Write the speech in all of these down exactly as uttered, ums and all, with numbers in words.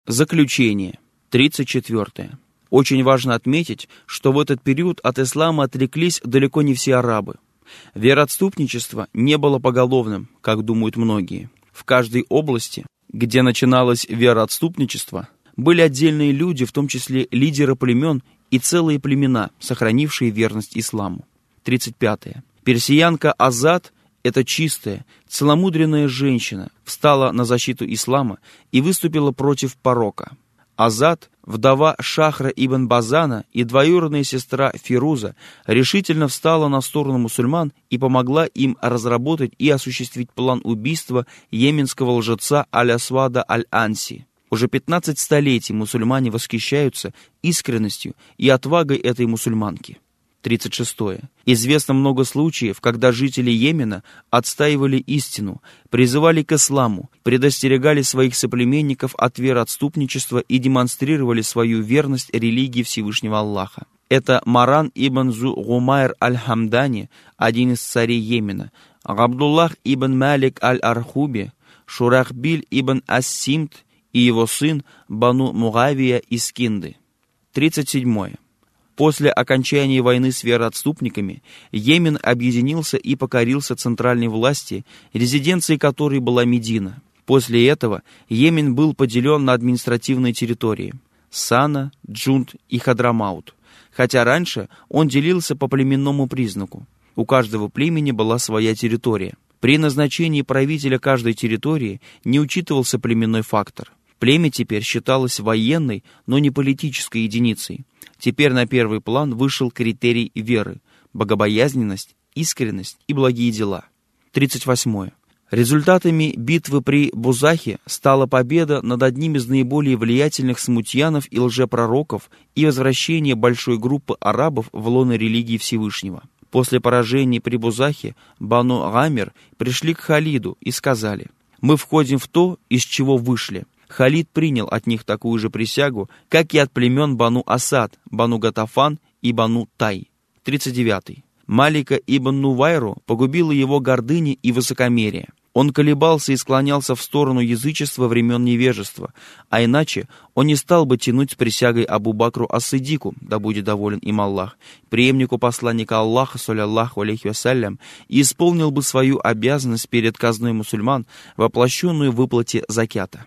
Заключение. тридцать четвёртое. Очень важно отметить, что в этот период от ислама отреклись далеко не все арабы. Вероотступничество не было поголовным, как думают многие. В каждой области, где начиналось вероотступничество, были отдельные люди, в том числе лидеры племен и целые племена, сохранившие верность исламу. тридцать пятое. Персиянка Азад, эта чистая, целомудренная женщина, встала на защиту ислама и выступила против порока. Азад, вдова Шахра ибн Базана и двоюродная сестра Фируза, решительно встала на сторону мусульман и помогла им разработать и осуществить план убийства йеменского лжеца Аль-Асвада Аль-Анси. Уже пятнадцать столетий мусульмане восхищаются искренностью и отвагой этой мусульманки. тридцать шестое. Известно много случаев, когда жители Йемена отстаивали истину, призывали к исламу, предостерегали своих соплеменников от вероотступничества и демонстрировали свою верность религии Всевышнего Аллаха. Это Маран ибн Зу-Гумайр аль-Хамдани, один из царей Йемена, Абдуллах ибн Малик аль-Архуби, Шурахбиль ибн Ас-Симт и его сын Бану Мугавия из Кинды. тридцать седьмое. После окончания войны с вероотступниками Йемен объединился и покорился центральной власти, резиденцией которой была Медина. После этого Йемен был поделен на административные территории – Сана, Джунд и Хадрамаут, хотя раньше он делился по племенному признаку. У каждого племени была своя территория. При назначении правителя каждой территории не учитывался племенной фактор. Племя теперь считалось военной, но не политической единицей. Теперь на первый план вышел критерий веры, богобоязненность, искренность и благие дела. тридцать восьмое. Результатами битвы при Бузахе стала победа над одним из наиболее влиятельных смутьянов и лжепророков и возвращение большой группы арабов в лоно религии Всевышнего. После поражения при Бузахе Бану Гамир пришли к Халиду и сказали: «Мы входим в то, из чего вышли». Халид принял от них такую же присягу, как и от племен Бану Асад, Бану Гатафан и Бану Тай. тридцать девятый. Малика ибн Нувайру погубила его гордыня и высокомерие. Он колебался и склонялся в сторону язычества времен невежества, а иначе он не стал бы тянуть с присягой Абу Бакру ас-Сиддику, да будет доволен им Аллах, преемнику посланника Аллаха, салляллаху алейхи вассалям, и исполнил бы свою обязанность перед казной мусульман, воплощенную в выплате закята.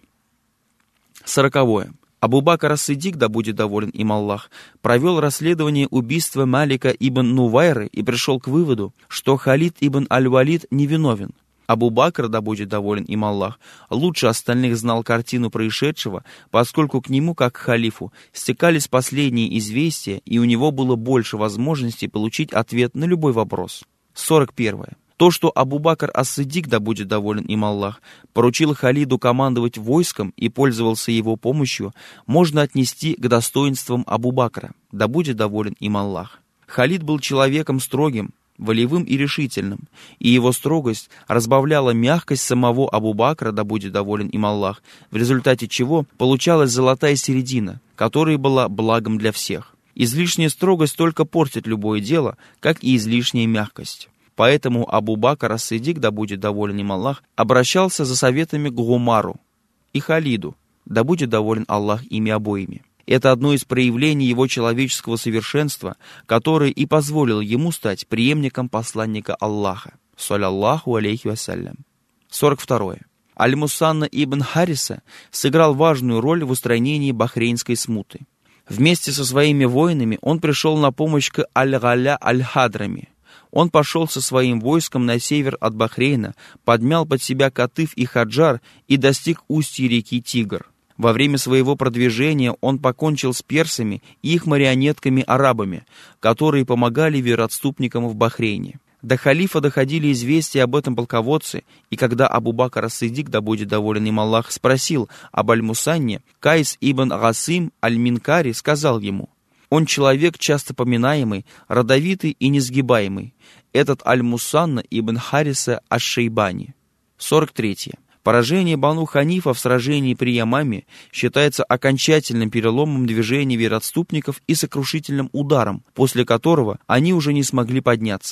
Сороковое. Абу Бакр ас-Сиддик, да будет доволен им Аллах, провел расследование убийства Малика ибн Нувайры и пришел к выводу, что Халид ибн Аль-Валид невиновен. Абу Бакр, да будет доволен им Аллах, лучше остальных знал картину происшедшего, поскольку к нему, как к халифу, стекались последние известия, и у него было больше возможностей получить ответ на любой вопрос. сорок первое. То, что Абу Бакр ас-Сиддик, да будет доволен им Аллах, поручил Халиду командовать войском и пользовался его помощью, можно отнести к достоинствам Абу Бакра, да будет доволен им Аллах. Халид был человеком строгим, волевым и решительным, и его строгость разбавляла мягкость самого Абу Бакра, да будет доволен им Аллах, в результате чего получалась золотая середина, которая была благом для всех. Излишняя строгость только портит любое дело, как и излишняя мягкость. Поэтому Абу Бакр ас-Сиддик, да будет доволен им Аллах, обращался за советами к Гумару и Халиду, да будет доволен Аллах ими обоими. Это одно из проявлений его человеческого совершенства, которое и позволило ему стать преемником посланника Аллаха, салляллаху алейхи вассалям. сорок второе. Аль-Мусанна ибн Хариса сыграл важную роль в устранении бахрейнской смуты. Вместе со своими воинами он пришел на помощь к Аль-Галя Аль-Хадрами. Он пошел со своим войском на север от Бахрейна, подмял под себя Катыф и Хаджар и достиг устья реки Тигр. Во время своего продвижения он покончил с персами и их марионетками-арабами, которые помогали вероотступникам в Бахрейне. До халифа доходили известия об этом полководце, и когда Абу Бакр ас-Сиддик, да будет доволен им Аллах, спросил об Аль-Мусанне, Кайс ибн Гасим Аль-Минкари сказал ему: «Он человек часто поминаемый, родовитый и несгибаемый. Этот Аль-Мусанна ибн Хариса аш-Шейбани». сорок третье. Поражение Бану Ханифа в сражении при Ямаме считается окончательным переломом движения вероотступников и сокрушительным ударом, после которого они уже не смогли подняться.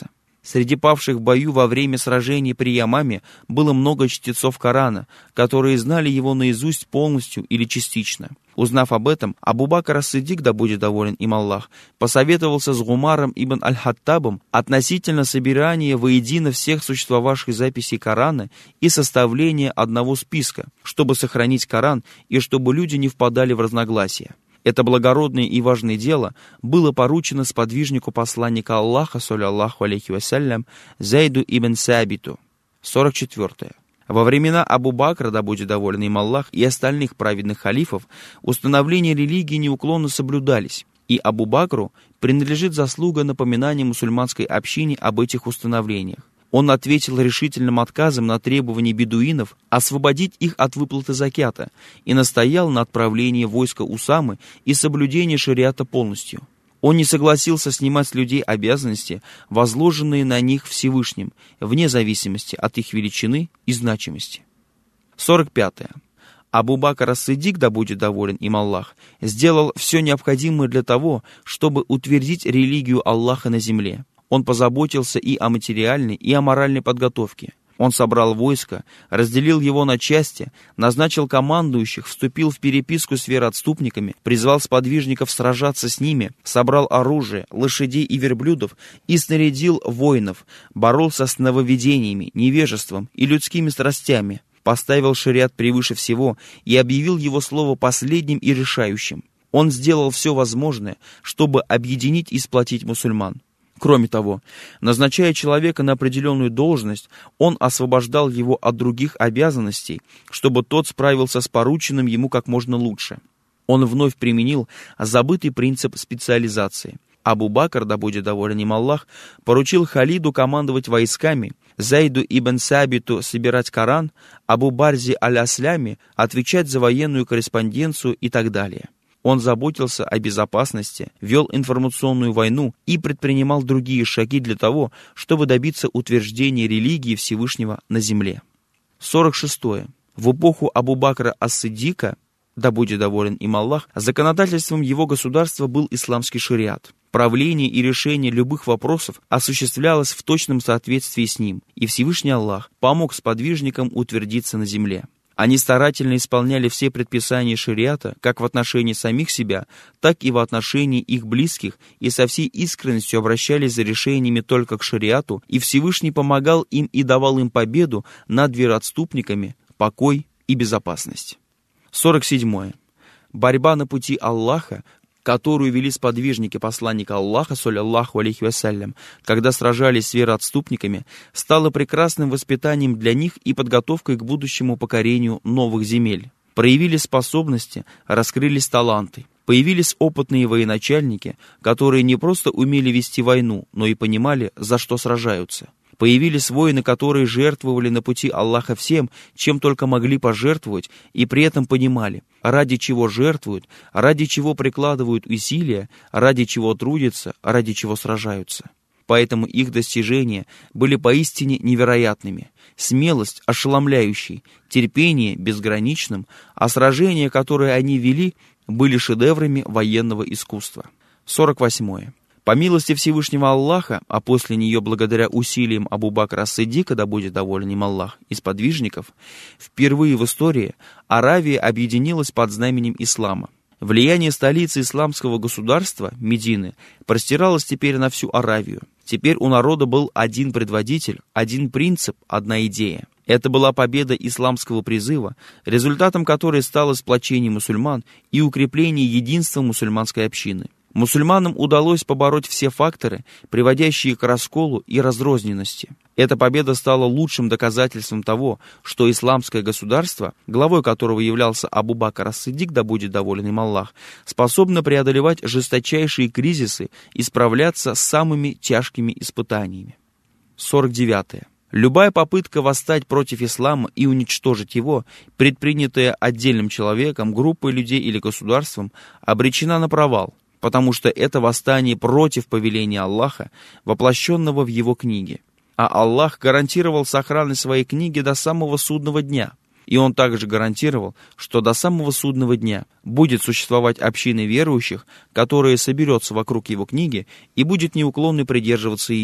Среди павших в бою во время сражений при Ямаме было много чтецов Корана, которые знали его наизусть полностью или частично. Узнав об этом, Абу-Бакр ас-Сиддик, да будет доволен им Аллах, посоветовался с Гумаром ибн аль-Хаттабом относительно собирания воедино всех существовавших записей Корана и составления одного списка, чтобы сохранить Коран и чтобы люди не впадали в разногласия. Это благородное и важное дело было поручено сподвижнику посланника Аллаха, саллаллаху алейхи вассалям, Зайду ибн Сабиту. сорок четвёртое. Во времена Абу-Бакра, да будет доволен им Аллах, и остальных праведных халифов, установления религии неуклонно соблюдались, и Абу-Бакру принадлежит заслуга напоминания мусульманской общине об этих установлениях. Он ответил решительным отказом на требования бедуинов освободить их от выплаты закята и настоял на отправлении войска Усамы и соблюдении шариата полностью. Он не согласился снимать с людей обязанности, возложенные на них Всевышним, вне зависимости от их величины и значимости. сорок пятое. Абу-Бакр ас-Сиддик, да будет доволен им Аллах, сделал все необходимое для того, чтобы утвердить религию Аллаха на земле. Он позаботился и о материальной, и о моральной подготовке. Он собрал войско, разделил его на части, назначил командующих, вступил в переписку с вероотступниками, призвал сподвижников сражаться с ними, собрал оружие, лошадей и верблюдов и снарядил воинов, боролся с нововведениями, невежеством и людскими страстями, поставил шариат превыше всего и объявил его слово последним и решающим. Он сделал все возможное, чтобы объединить и сплотить мусульман. Кроме того, назначая человека на определенную должность, он освобождал его от других обязанностей, чтобы тот справился с порученным ему как можно лучше. Он вновь применил забытый принцип специализации. Абу-Бакр, да будет доволен им Аллах, поручил Халиду командовать войсками, Зайду ибн Сабиту собирать Коран, Абу-Барзи аль-Аслями отвечать за военную корреспонденцию и так далее. Он заботился о безопасности, вел информационную войну и предпринимал другие шаги для того, чтобы добиться утверждения религии Всевышнего на земле. сорок шестое. В эпоху Абу-Бакра ас-Сиддика, да будет доволен им Аллах, законодательством его государства был исламский шариат. Правление и решение любых вопросов осуществлялось в точном соответствии с ним, и Всевышний Аллах помог сподвижникам утвердиться на земле. Они старательно исполняли все предписания шариата как в отношении самих себя, так и в отношении их близких, и со всей искренностью обращались за решениями только к шариату, и Всевышний помогал им и давал им победу над вероотступниками, покой и безопасность. сорок седьмое. Борьба на пути Аллаха, которую вели сподвижники посланника Аллаха, саллаллаху алейхи вассалям, когда сражались с вероотступниками, стала прекрасным воспитанием для них и подготовкой к будущему покорению новых земель. Проявились способности, раскрылись таланты. Появились опытные военачальники, которые не просто умели вести войну, но и понимали, за что сражаются. Появились воины, которые жертвовали на пути Аллаха всем, чем только могли пожертвовать, и при этом понимали, ради чего жертвуют, ради чего прикладывают усилия, ради чего трудятся, ради чего сражаются. Поэтому их достижения были поистине невероятными, смелость ошеломляющей, терпение безграничным, а сражения, которые они вели, были шедеврами военного искусства. сорок восьмое. По милости Всевышнего Аллаха, а после нее благодаря усилиям Абу-Бакра ас-Сиддика, да будет доволен им Аллах, и сподвижников, впервые в истории Аравия объединилась под знаменем ислама. Влияние столицы исламского государства, Медины, простиралось теперь на всю Аравию. Теперь у народа был один предводитель, один принцип, одна идея. Это была победа исламского призыва, результатом которой стало сплочение мусульман и укрепление единства мусульманской общины. Мусульманам удалось побороть все факторы, приводящие к расколу и разрозненности. Эта победа стала лучшим доказательством того, что исламское государство, главой которого являлся Абу-Бакр ас-Сиддик, да будет доволен им Аллах, способно преодолевать жесточайшие кризисы и справляться с самыми тяжкими испытаниями. сорок девятое. Любая попытка восстать против ислама и уничтожить его, предпринятая отдельным человеком, группой людей или государством, обречена на провал, потому что это восстание против повеления Аллаха, воплощенного в его книге. А Аллах гарантировал сохранность своей книги до самого судного дня. И Он также гарантировал, что до самого судного дня будет существовать община верующих, которая соберется вокруг его книги и будет неуклонно придерживаться ее.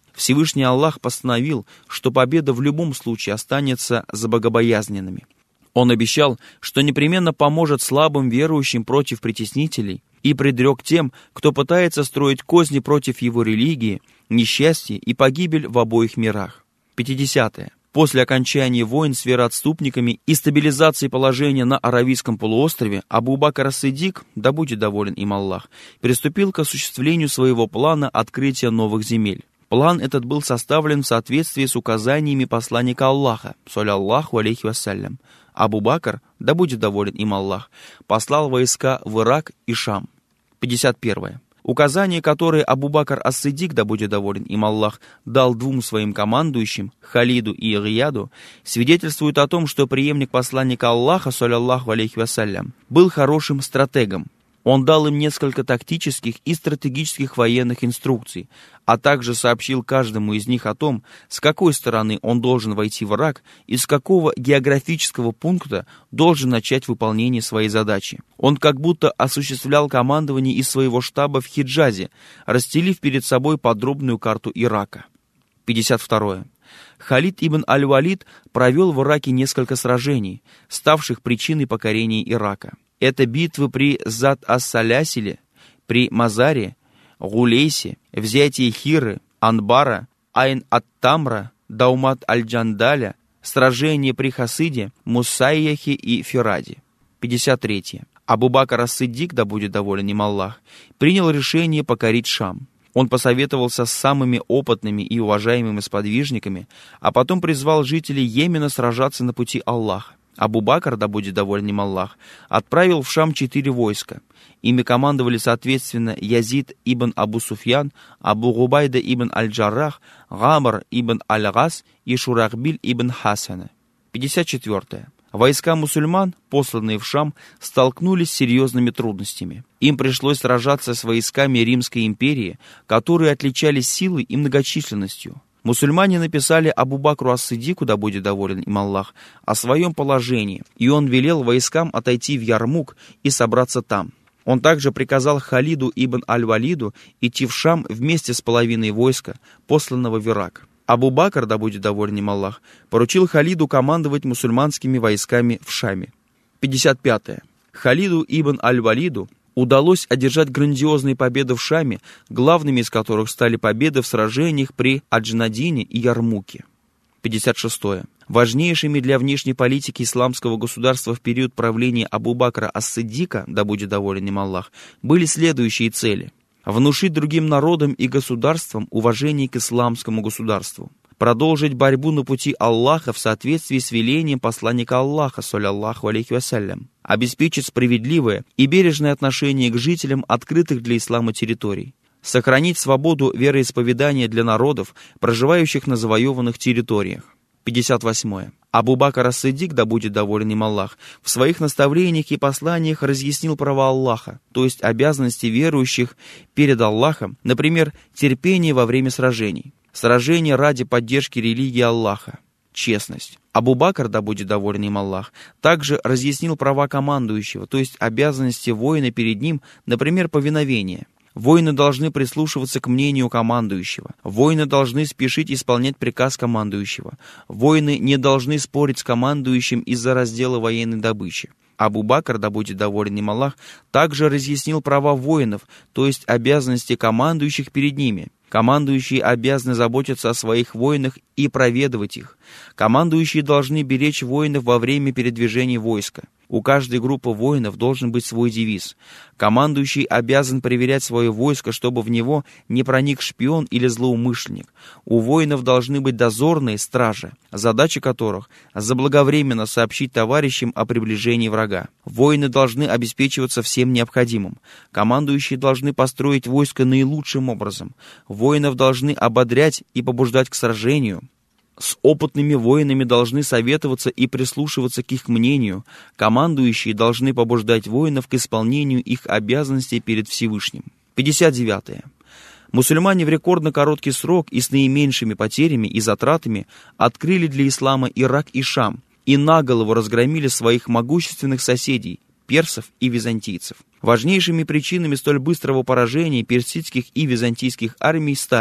Всевышний Аллах постановил, что победа в любом случае останется за богобоязненными. Он обещал, что непременно поможет слабым верующим против притеснителей и предрек тем, кто пытается строить козни против его религии, несчастье и погибель в обоих мирах. пятидесятое. После окончания войн с вероотступниками и стабилизации положения на Аравийском полуострове, Абу-Бакр ас-Сиддик, да будет доволен им Аллах, приступил к осуществлению своего плана открытия новых земель. План этот был составлен в соответствии с указаниями посланника Аллаха, саллаллаху алейхи вассалям. Абу-Бакр, да будет доволен им Аллах, послал войска в Ирак и Шам. пятьдесят первое. Указания, которые Абу-Бакр ас-Сиддик, да будет доволен им Аллах, дал двум своим командующим, Халиду и Рияду, свидетельствуют о том, что преемник посланника Аллаха, саллаллаху алейхи вассалям, был хорошим стратегом. Он дал им несколько тактических и стратегических военных инструкций, а также сообщил каждому из них о том, с какой стороны он должен войти в Ирак и с какого географического пункта должен начать выполнение своей задачи. Он как будто осуществлял командование из своего штаба в Хиджазе, расстелив перед собой подробную карту Ирака. пятьдесят второе. Халид ибн аль-Валид провел в Ираке несколько сражений, ставших причиной покорения Ирака. Это битвы при Зат-ас-Салясиле, при Мазаре, Гулейсе, взятие Хиры, Анбара, Айн-ат-Тамра, Даумат-аль-Джандаля, сражение при Хасиде, Мусайяхе и Фираде. пятьдесят третье. Абу-Бакр ас-Сиддик, да будет доволен им Аллах, принял решение покорить Шам. Он посоветовался с самыми опытными и уважаемыми сподвижниками, а потом призвал жителей Йемена сражаться на пути Аллаха. Абу-Бакр, да будет доволен им Аллах, отправил в Шам четыре войска. Ими командовали, соответственно, Язид ибн Абу Суфьян, Абу Губайда ибн аль-Джаррах, Гамр ибн аль-Гас и Шурахбиль ибн Хасана. пятьдесят четвёртое. Войска мусульман, посланные в Шам, столкнулись с серьезными трудностями. Им пришлось сражаться с войсками Римской империи, которые отличались силой и многочисленностью. Мусульмане написали Абу-Бакру ас-Сиддику, да будет доволен им Аллах, о своем положении, и он велел войскам отойти в Ярмук и собраться там. Он также приказал Халиду ибн аль-Валиду идти в Шам вместе с половиной войска, посланного в Ирак. Абу-Бакр, да будет доволен им Аллах, поручил Халиду командовать мусульманскими войсками в Шаме. пятьдесят пятое. Халиду ибн аль-Валиду удалось одержать грандиозные победы в Шаме, главными из которых стали победы в сражениях при Аджнадине и Ярмуке. пятьдесят шестое. Важнейшими для внешней политики исламского государства в период правления Абу-Бакра ас-Сиддика, да будет доволен им Аллах, были следующие цели: внушить другим народам и государствам уважение к исламскому государству, продолжить борьбу на пути Аллаха в соответствии с велением посланника Аллаха, саллаллаху алейхи вассалям, обеспечить справедливое и бережное отношение к жителям открытых для ислама территорий, сохранить свободу вероисповедания для народов, проживающих на завоеванных территориях. пятьдесят восьмое. Абу-Бакр ас-Сиддик, да будет доволен им Аллах, в своих наставлениях и посланиях разъяснил права Аллаха, то есть обязанности верующих перед Аллахом, например, терпение во время сражений, сражение ради поддержки религии Аллаха, честность. Абу-Бакр, да будет доволен им Аллах, также разъяснил права командующего, то есть обязанности воина перед ним, например, повиновение. Воины должны прислушиваться к мнению командующего. Воины должны спешить исполнять приказ командующего. Воины не должны спорить с командующим из-за раздела военной добычи. Абу-Бакр, да будет доволен им Аллах, также разъяснил права воинов, то есть обязанности командующих перед ними. Командующие обязаны заботиться о своих воинах и проведывать их. Командующие должны беречь воинов во время передвижения войска. У каждой группы воинов должен быть свой девиз. Командующий обязан проверять свое войско, чтобы в него не проник шпион или злоумышленник. У воинов должны быть дозорные стражи, задача которых – заблаговременно сообщить товарищам о приближении врага. Воины должны обеспечиваться всем необходимым. Командующие должны построить войско наилучшим образом. Воинов должны ободрять и побуждать к сражению. С опытными воинами должны советоваться и прислушиваться к их мнению. Командующие должны побуждать воинов к исполнению их обязанностей перед Всевышним. пятьдесят девятое. Мусульмане в рекордно короткий срок и с наименьшими потерями и затратами открыли для ислама Ирак и Шам и наголову разгромили своих могущественных соседей, персов и византийцев. Важнейшими причинами столь быстрого поражения персидских и византийских армий стали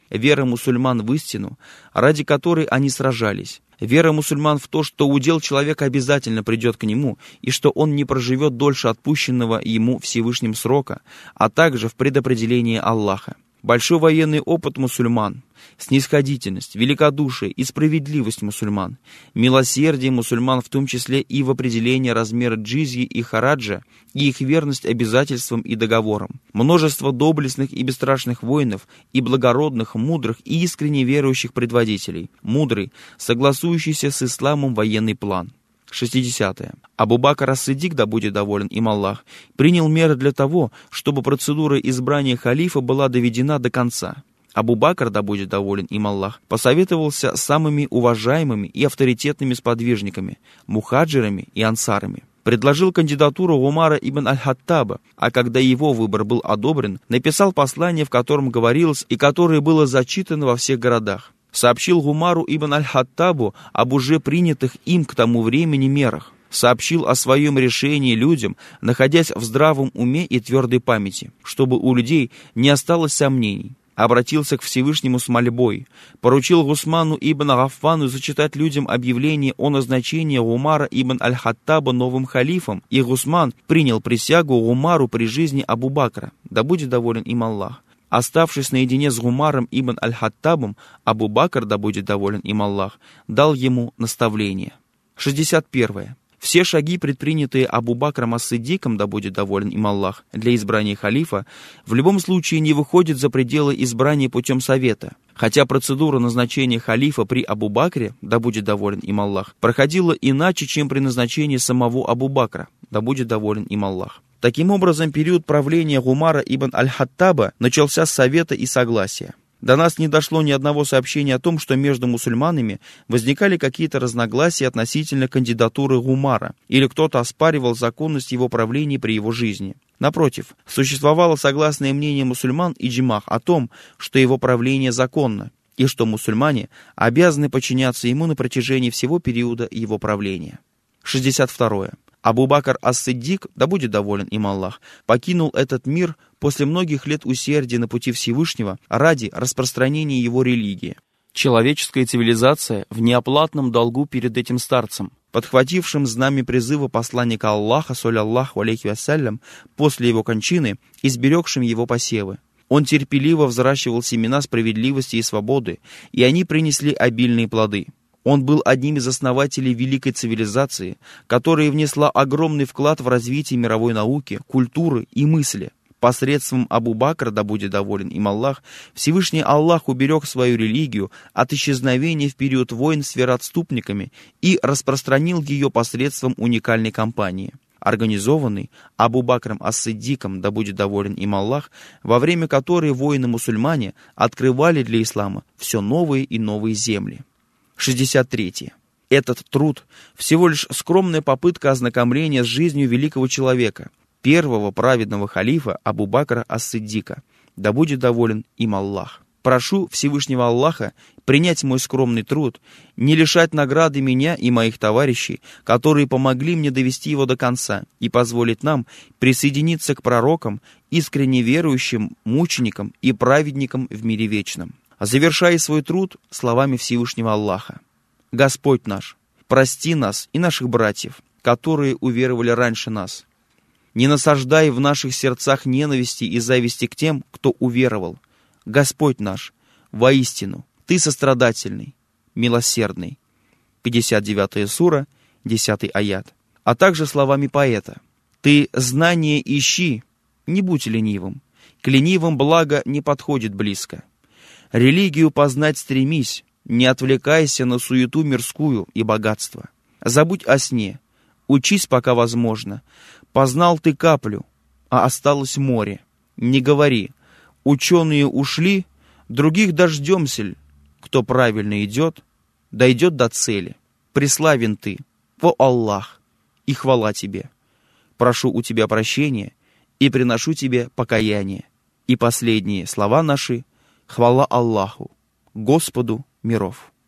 вера мусульман в истину, ради которой они сражались, вера мусульман в то, что удел человека обязательно придет к нему, и что он не проживет дольше отпущенного ему Всевышним срока, а также в предопределении Аллаха. Большой военный опыт мусульман, снисходительность, великодушие и справедливость мусульман, милосердие мусульман в том числе и в определении размера джизьи и хараджа, и их верность обязательствам и договорам, множество доблестных и бесстрашных воинов, и благородных, мудрых и искренне верующих предводителей, мудрый, согласующийся с исламом военный план. шестидесятое. Абу Бакр ас-Сиддик, да будет доволен им Аллах, принял меры для того, чтобы процедура избрания халифа была доведена до конца. Абу Бакр, да будет доволен им Аллах, посоветовался с самыми уважаемыми и авторитетными сподвижниками, мухаджирами и ансарами. Предложил кандидатуру Умара ибн аль-Хаттаба, а когда его выбор был одобрен, написал послание, в котором говорилось и которое было зачитано во всех городах. Сообщил Умару ибн аль-Хаттабу об уже принятых им к тому времени мерах. Сообщил о своем решении людям, находясь в здравом уме и твердой памяти, чтобы у людей не осталось сомнений. Обратился к Всевышнему с мольбой. Поручил Гусману ибн Гаффану зачитать людям объявление о назначении Умара ибн аль-Хаттаба новым халифом, и Гусман принял присягу Умару при жизни Абу Бакра, да будет доволен им Аллах. Оставшись наедине с Гумаром ибн аль-Хаттабом, Абу Бакр, да будет доволен им Аллах, дал ему наставление. шестьдесят первое. Все шаги, предпринятые Абу Бакром ас-Сиддиком, да будет доволен им Аллах, для избрания халифа, в любом случае не выходят за пределы избрания путем совета. Хотя процедура назначения халифа при Абу Бакре, да будет доволен им Аллах, проходила иначе, чем при назначении самого Абу Бакра, да будет доволен им Аллах. Таким образом, период правления Гумара ибн аль-Хаттаба начался с совета и согласия. До нас не дошло ни одного сообщения о том, что между мусульманами возникали какие-то разногласия относительно кандидатуры Гумара, или кто-то оспаривал законность его правления при его жизни. Напротив, существовало согласное мнение мусульман и иджмах о том, что его правление законно, и что мусульмане обязаны подчиняться ему на протяжении всего периода его правления. шестьдесят второе. Абу Бакр ас-Сиддик, да будет доволен им Аллах, покинул этот мир после многих лет усердия на пути Всевышнего ради распространения его религии. Человеческая цивилизация в неоплатном долгу перед этим старцем, подхватившим знамя призыва посланника Аллаха, саллаллаху алейхи вассалям, после его кончины и сберегшим его посевы. Он терпеливо взращивал семена справедливости и свободы, и они принесли обильные плоды. Он был одним из основателей великой цивилизации, которая внесла огромный вклад в развитие мировой науки, культуры и мысли. Посредством Абу Бакра, да будет доволен им Аллах, Всевышний Аллах уберег свою религию от исчезновения в период войн с вероотступниками и распространил ее посредством уникальной кампании, организованной Абу Бакром ас-Сиддиком, да будет доволен им Аллах, во время которой воины-мусульмане открывали для ислама все новые и новые земли. шестьдесят третье. Этот труд всего лишь скромная попытка ознакомления с жизнью великого человека, первого праведного халифа Абу Бакра ас-Сиддика, да будет доволен им Аллах. Прошу Всевышнего Аллаха принять мой скромный труд, не лишать награды меня и моих товарищей, которые помогли мне довести его до конца, и позволить нам присоединиться к пророкам, искренне верующим, мученикам и праведникам в мире вечном. Завершая свой труд словами Всевышнего Аллаха. Господь наш, прости нас и наших братьев, которые уверовали раньше нас. Не насаждай в наших сердцах ненависти и зависти к тем, кто уверовал. Господь наш, воистину, Ты сострадательный, милосердный. пятьдесят девятая сура, десятый аят. А также словами поэта. Ты знание ищи, не будь ленивым. К ленивым благо не подходит близко. Религию познать стремись, не отвлекайся на суету мирскую и богатство. Забудь о сне, учись, пока возможно. Познал ты каплю, а осталось море. Не говори, ученые ушли, других дождемся. Кто правильно идет, дойдет до цели. Преславен ты, о Аллах, и хвала тебе. Прошу у тебя прощения и приношу тебе покаяние. И последние слова наши: хвала Аллаху, Господу миров.